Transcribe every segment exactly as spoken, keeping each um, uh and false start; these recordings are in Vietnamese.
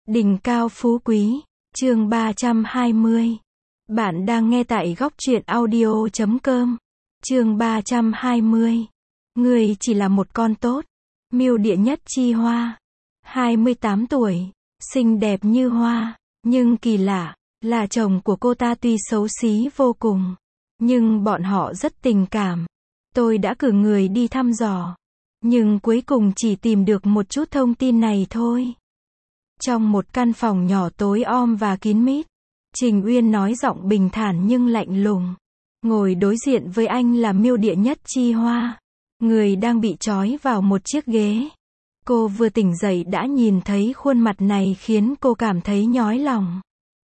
Đỉnh cao phú quý, chương ba trăm hai mươi. Bạn đang nghe tại góc truyện audio chấm com. Chương ba trăm hai mươi. Người chỉ là một con tốt. Miêu Địa Nhất Chi Hoa. hai mươi tám tuổi, xinh đẹp như hoa, nhưng kỳ lạ, là chồng của cô ta tuy xấu xí vô cùng, nhưng bọn họ rất tình cảm. Tôi đã cử người đi thăm dò, nhưng cuối cùng chỉ tìm được một chút thông tin này thôi. Trong một căn phòng nhỏ tối om và kín mít, Trình Uyên nói giọng bình thản nhưng lạnh lùng. Ngồi đối diện với anh là Miêu Địa Nhất Chi Hoa, người đang bị trói vào một chiếc ghế. Cô vừa tỉnh dậy đã nhìn thấy khuôn mặt này khiến cô cảm thấy nhói lòng.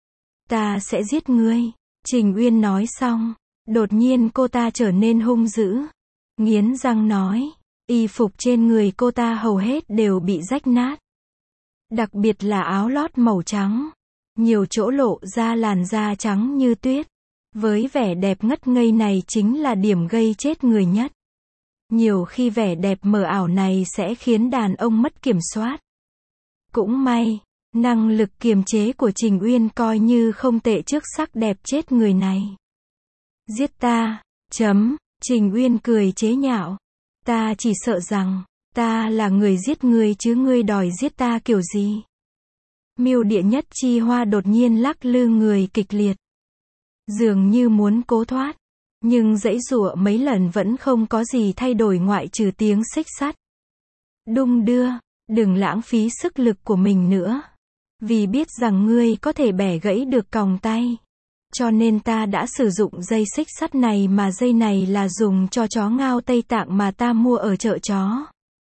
Ta sẽ giết ngươi, Trình Uyên nói xong, đột nhiên cô ta trở nên hung dữ. Nghiến răng nói, y phục trên người cô ta hầu hết đều bị rách nát. Đặc biệt là áo lót màu trắng, nhiều chỗ lộ ra làn da trắng như tuyết. Với vẻ đẹp ngất ngây này chính là điểm gây chết người nhất. Nhiều khi vẻ đẹp mờ ảo này sẽ khiến đàn ông mất kiểm soát. Cũng may, năng lực kiềm chế của Trình Uyên coi như không tệ trước sắc đẹp chết người này. Giết ta, chấm, Trình Uyên cười chế nhạo. Ta chỉ sợ rằng, ta là người giết ngươi chứ ngươi đòi giết ta kiểu gì? Miêu Địa Nhất Chi Hoa đột nhiên lắc lư người kịch liệt, dường như muốn cố thoát, nhưng giãy giụa mấy lần vẫn không có gì thay đổi ngoại trừ tiếng xích sắt. Đung đưa, đừng lãng phí sức lực của mình nữa. Vì biết rằng ngươi có thể bẻ gãy được còng tay, cho nên ta đã sử dụng dây xích sắt này, mà dây này là dùng cho chó ngao Tây Tạng mà ta mua ở chợ chó.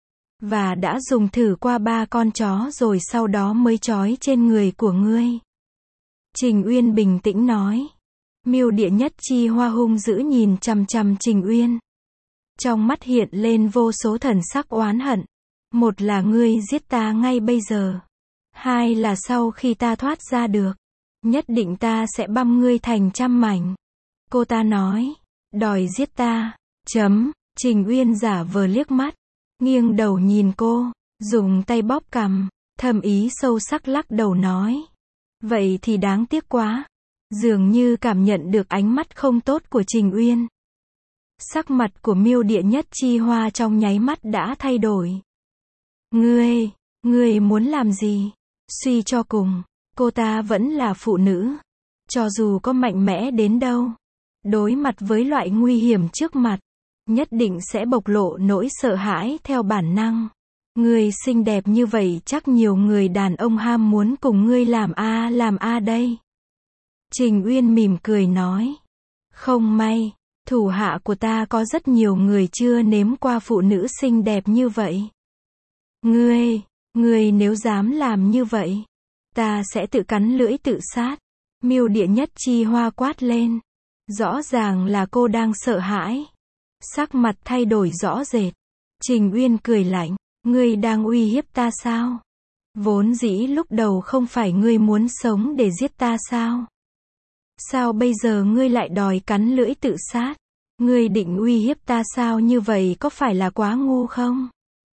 Và đã dùng thử qua ba con chó rồi sau đó mới trói trên người của ngươi. Trình Uyên bình tĩnh nói. Miêu Địa Nhất Chi Hoa hung dữ nhìn chằm chằm Trình Uyên. Trong mắt hiện lên vô số thần sắc oán hận. Một là ngươi giết ta ngay bây giờ. Hai là sau khi ta thoát ra được, nhất định ta sẽ băm ngươi thành trăm mảnh. Cô ta nói, đòi giết ta, chấm, Trình Uyên giả vờ liếc mắt, nghiêng đầu nhìn cô, dùng tay bóp cằm, thầm ý sâu sắc lắc đầu nói. Vậy thì đáng tiếc quá. Dường như cảm nhận được ánh mắt không tốt của Trình Uyên. Sắc mặt của Miêu Địa Nhất Chi Hoa trong nháy mắt đã thay đổi. Ngươi, ngươi muốn làm gì? Suy cho cùng, cô ta vẫn là phụ nữ. Cho dù có mạnh mẽ đến đâu, đối mặt với loại nguy hiểm trước mặt, nhất định sẽ bộc lộ nỗi sợ hãi theo bản năng. Ngươi xinh đẹp như vậy chắc nhiều người đàn ông ham muốn cùng ngươi làm a làm a đây. Trình Uyên mỉm cười nói. Không may, thủ hạ của ta có rất nhiều người chưa nếm qua phụ nữ xinh đẹp như vậy. Ngươi, ngươi nếu dám làm như vậy, ta sẽ tự cắn lưỡi tự sát. Miêu Địa Nhất Chi Hoa quát lên. Rõ ràng là cô đang sợ hãi. Sắc mặt thay đổi rõ rệt. Trình Uyên cười lạnh. Ngươi đang uy hiếp ta sao? Vốn dĩ lúc đầu không phải ngươi muốn sống để giết ta sao? Sao bây giờ ngươi lại đòi cắn lưỡi tự sát? Ngươi định uy hiếp ta sao? Như vậy có phải là quá ngu không?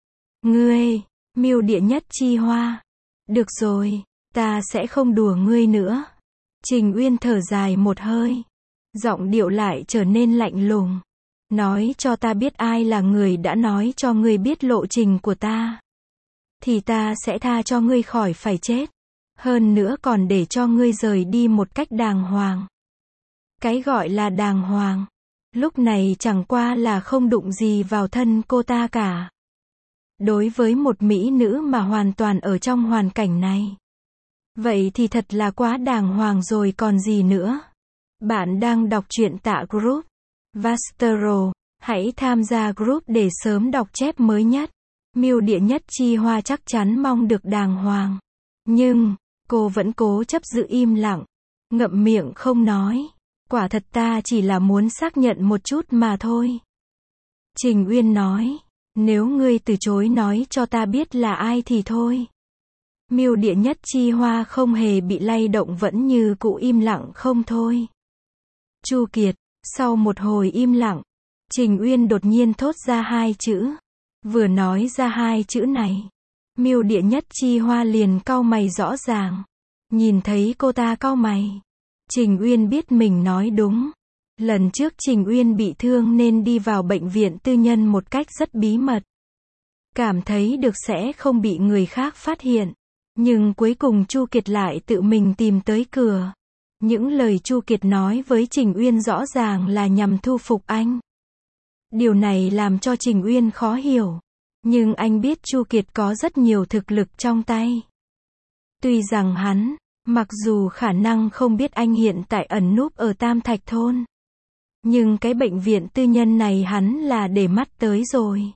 Ngươi, Miêu Địa Nhất Chi Hoa. Được rồi, ta sẽ không đùa ngươi nữa. Trình Uyên thở dài một hơi, giọng điệu lại trở nên lạnh lùng. Nói cho ta biết ai là người đã nói cho ngươi biết lộ trình của ta, thì ta sẽ tha cho ngươi khỏi phải chết. Hơn nữa còn để cho ngươi rời đi một cách đàng hoàng. Cái gọi là đàng hoàng, lúc này chẳng qua là không đụng gì vào thân cô ta cả. Đối với một mỹ nữ mà hoàn toàn ở trong hoàn cảnh này, vậy thì thật là quá đàng hoàng rồi còn gì nữa. Bạn đang đọc truyện tại group Vastro. Hãy tham gia group để sớm đọc chép mới nhất. Miêu Địa Nhất Chi Hoa chắc chắn mong được đàng hoàng. Nhưng, cô vẫn cố chấp giữ im lặng, ngậm miệng không nói. Quả thật ta chỉ là muốn xác nhận một chút mà thôi. Trình Uyên nói, nếu ngươi từ chối nói cho ta biết là ai thì thôi. Miêu Địa Nhất Chi Hoa không hề bị lay động, vẫn như cũ im lặng không thôi. Chu Kiệt, sau một hồi im lặng, Trình Uyên đột nhiên thốt ra hai chữ. Vừa nói ra hai chữ này, Miêu Địa Nhất Chi Hoa liền cau mày rõ ràng. Nhìn thấy cô ta cau mày, Trình Uyên biết mình nói đúng. Lần trước Trình Uyên bị thương nên đi vào bệnh viện tư nhân một cách rất bí mật. Cảm thấy được sẽ không bị người khác phát hiện. Nhưng cuối cùng Chu Kiệt lại tự mình tìm tới cửa. Những lời Chu Kiệt nói với Trình Uyên rõ ràng là nhằm thu phục anh. Điều này làm cho Trình Uyên khó hiểu. Nhưng anh biết Chu Kiệt có rất nhiều thực lực trong tay. Tuy rằng hắn, mặc dù khả năng không biết anh hiện tại ẩn núp ở Tam Thạch Thôn. Nhưng cái bệnh viện tư nhân này hắn là để mắt tới rồi.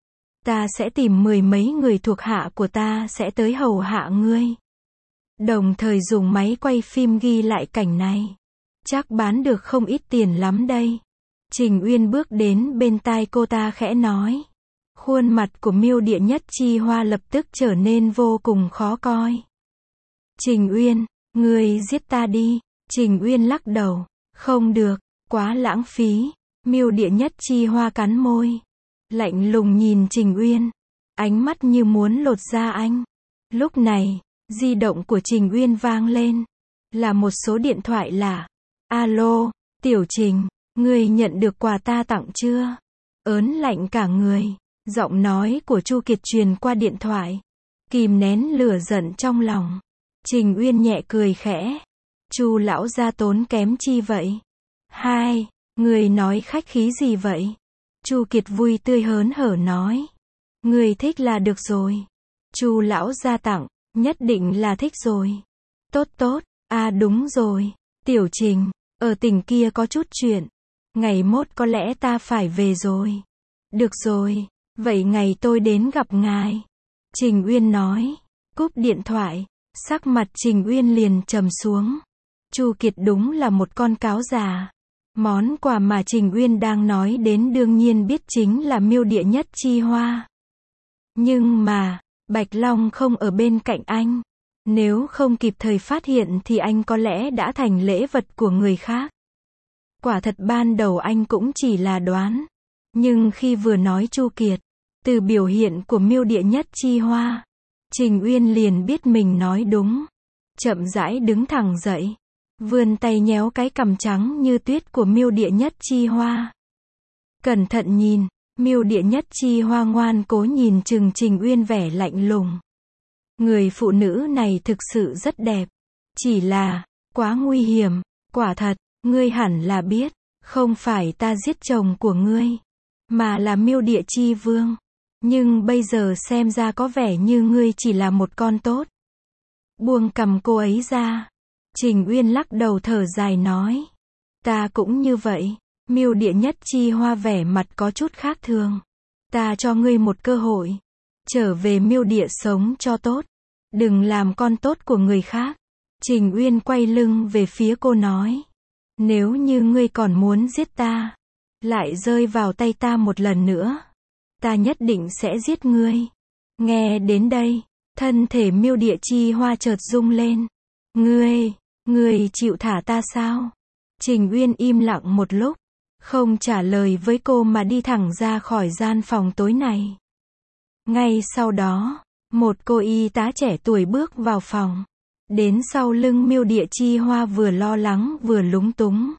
Ta sẽ tìm mười mấy người thuộc hạ của ta sẽ tới hầu hạ ngươi. Đồng thời dùng máy quay phim ghi lại cảnh này. Chắc bán được không ít tiền lắm đây. Trình Uyên bước đến bên tai cô ta khẽ nói. Khuôn mặt của Miêu Địa Nhất Chi Hoa lập tức trở nên vô cùng khó coi. Trình Uyên, ngươi giết ta đi. Trình Uyên lắc đầu. Không được, quá lãng phí. Miêu Địa Nhất Chi Hoa cắn môi. Lạnh lùng nhìn Trình Uyên. Ánh mắt như muốn lột da anh. Lúc này, di động của Trình Uyên vang lên. Là một số điện thoại lạ. Alo, Tiểu Trình, ngươi nhận được quà ta tặng chưa? Ớn lạnh cả người. Giọng nói của Chu Kiệt truyền qua điện thoại. Kìm nén lửa giận trong lòng. Trình Uyên nhẹ cười khẽ. Chu lão gia tốn kém chi vậy? Hai, người nói khách khí gì vậy? Chu Kiệt vui tươi hớn hở nói. Người thích là được rồi. Chu lão gia tặng, nhất định là thích rồi. Tốt tốt, à đúng rồi. Tiểu Trình, ở tỉnh kia có chút chuyện. Ngày mốt có lẽ ta phải về rồi. Được rồi, vậy ngày tôi đến gặp ngài. Trình Uyên nói. Cúp điện thoại, sắc mặt Trình Uyên liền trầm xuống. Chu Kiệt đúng là một con cáo già. Món quà mà Trình Uyên đang nói đến đương nhiên biết chính là Miêu Địa Nhất Chi Hoa. Nhưng mà, Bạch Long không ở bên cạnh anh. Nếu không kịp thời phát hiện thì anh có lẽ đã thành lễ vật của người khác. Quả thật ban đầu anh cũng chỉ là đoán. Nhưng khi vừa nói Chu Kiệt, từ biểu hiện của Miêu Địa Nhất Chi Hoa, Trình Uyên liền biết mình nói đúng. Chậm rãi đứng thẳng dậy. Vươn tay nhéo cái cằm trắng như tuyết của Miêu Địa Nhất Chi Hoa. Cẩn thận nhìn, Miêu Địa Nhất Chi Hoa ngoan cố nhìn chừng Trình Uyên vẻ lạnh lùng. Người phụ nữ này thực sự rất đẹp. Chỉ là, quá nguy hiểm, quả thật, ngươi hẳn là biết, không phải ta giết chồng của ngươi, mà là Miêu Địa Chi Vương. Nhưng bây giờ xem ra có vẻ như ngươi chỉ là một con tốt. Buông cầm cô ấy ra. Trình Uyên lắc đầu thở dài nói. Ta cũng như vậy. Miêu Địa Nhất Chi Hoa vẻ mặt có chút khác thường. Ta cho ngươi một cơ hội. Trở về Miêu Địa sống cho tốt. Đừng làm con tốt của người khác. Trình Uyên quay lưng về phía cô nói. Nếu như ngươi còn muốn giết ta, lại rơi vào tay ta một lần nữa, ta nhất định sẽ giết ngươi. Nghe đến đây, thân thể Miêu Địa Chi Hoa chợt rung lên. Ngươi, ngươi chịu thả ta sao? Trình Uyên im lặng một lúc, không trả lời với cô mà đi thẳng ra khỏi gian phòng tối này. Ngay sau đó, một cô y tá trẻ tuổi bước vào phòng. Đến sau lưng Miêu Địa Chi Hoa vừa lo lắng vừa lúng túng.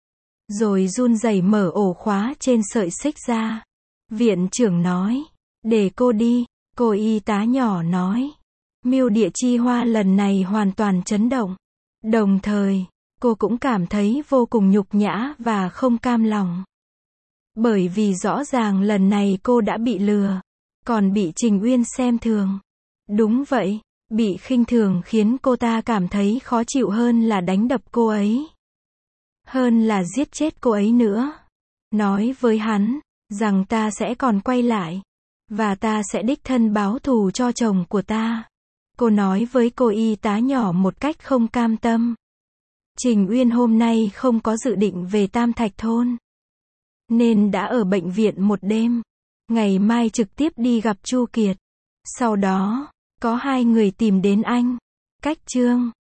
Rồi run rẩy mở ổ khóa trên sợi xích ra. Viện trưởng nói, để cô đi, cô y tá nhỏ nói. Miêu Địa Chi Hoa lần này hoàn toàn chấn động. Đồng thời, cô cũng cảm thấy vô cùng nhục nhã và không cam lòng. Bởi vì rõ ràng lần này cô đã bị lừa, còn bị Trình Uyên xem thường. Đúng vậy, bị khinh thường khiến cô ta cảm thấy khó chịu hơn là đánh đập cô ấy. Hơn là giết chết cô ấy nữa. Nói với hắn, rằng ta sẽ còn quay lại. Và ta sẽ đích thân báo thù cho chồng của ta. Cô nói với cô y tá nhỏ một cách không cam tâm. Trình Uyên hôm nay không có dự định về Tam Thạch Thôn, nên đã ở bệnh viện một đêm. Ngày mai trực tiếp đi gặp Chu Kiệt. Sau đó, có hai người tìm đến anh. Cách chương